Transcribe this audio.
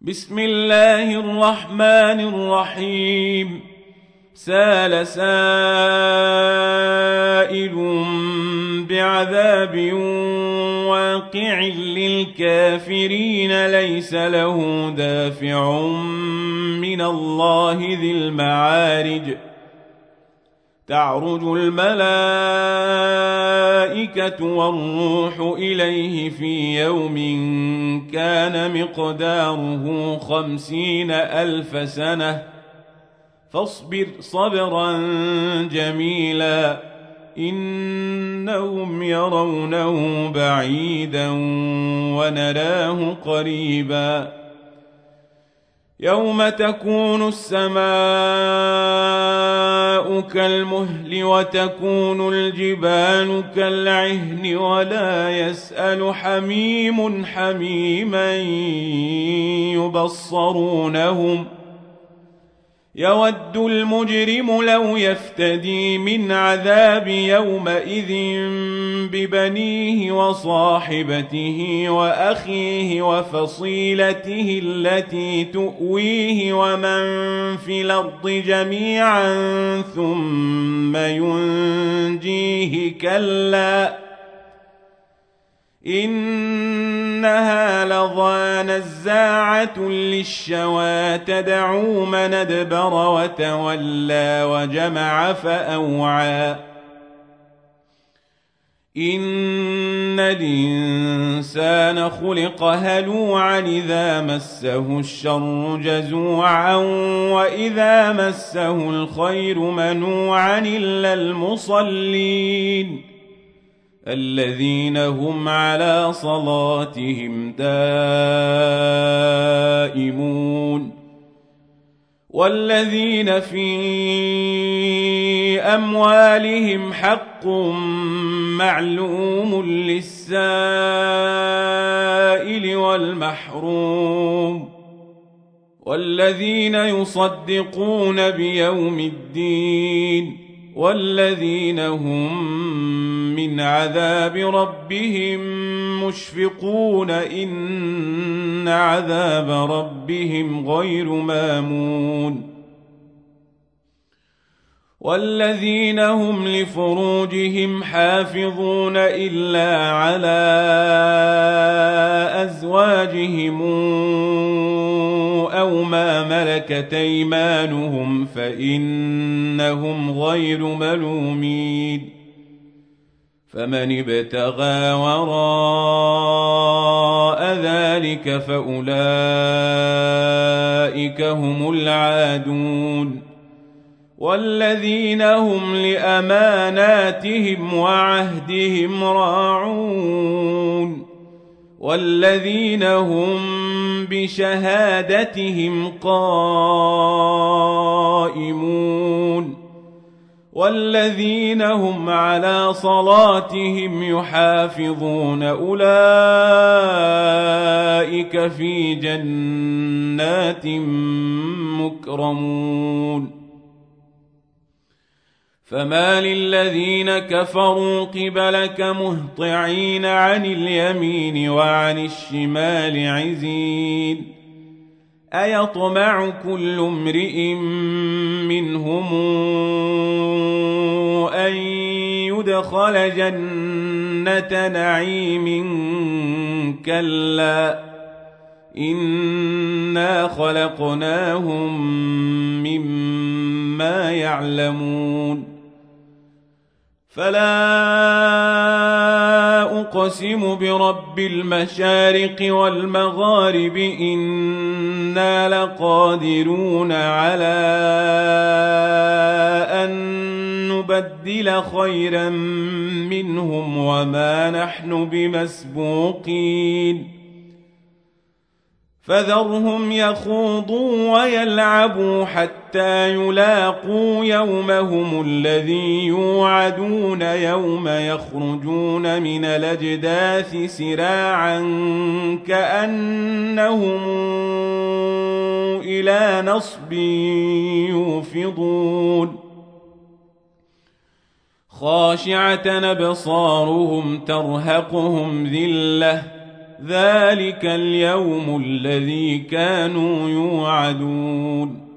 بسم الله الرحمن الرحيم. سال سائل بعذاب واقع للكافرين ليس له دافع من الله ذي المعارج. تعرج الملائكة والروح إليه في يوم كان مقداره 50,000 سنة فاصبر صبرا جميلا إنهم يرونه بعيدا ونراه قريبا. يوم تكون السماء كالمهل وتكون الجبال كالعهن ولا يسأل حميم حميما يبصرونهم. يود المجرم لو يفتدي من عذاب يومئذ ببنيه وصاحبته وأخيه وفصيلته التي تؤويه ومن في الأرض جميعا ثم ينجيه كلا إنها لظى نزاعة للشوى تدعو من أدبر وتولى وجمع فأوعى. إن الإنسان خلق هلوعا إذا مسه الشر جزوعا وإذا مسه الخير منوعا إلا المصلين الذين هم على صلاتهم دائمون والذين في أموالهم حق معلوم للسائل والمحروم والذين يصدقون بيوم الدين والذين هم من عذاب ربهم مشفقون إن عذاب ربهم غير مامون. والذين هم لفروجهم حافظون إلا على أزواجهم أو ما ملكت أيمانهم فإنهم غير ملومين. فمن ابتغى وراء ذلك فأولئك هم العادون. والذين هم لأماناتهم وعهدهم راعون والذين هم بشهادتهم قائمون والذين هم على صلاتهم يحافظون أولئك في جنات مكرمون. فما للذين كفروا قبلك مهطعين عن اليمين وعن الشمال عزين. أيطمع كل امرئ منهم أن يدخل جنة نعيم كلا إنا خلقناهم مما يعلمون. فلا أقسم برب المشارق والمغارب إنا لقادرون على أن نبدل خيرا منهم وما نحن بمسبوقين. فذرهم يخوضوا ويلعبوا حتى يلاقوا يومهم الذي يوعدون يوم يخرجون من الأجداث سراعا كأنهم إلى نصب يوفضون. خاشعة أبصارهم ترهقهم ذلة ذلك اليوم الذي كانوا يوعدون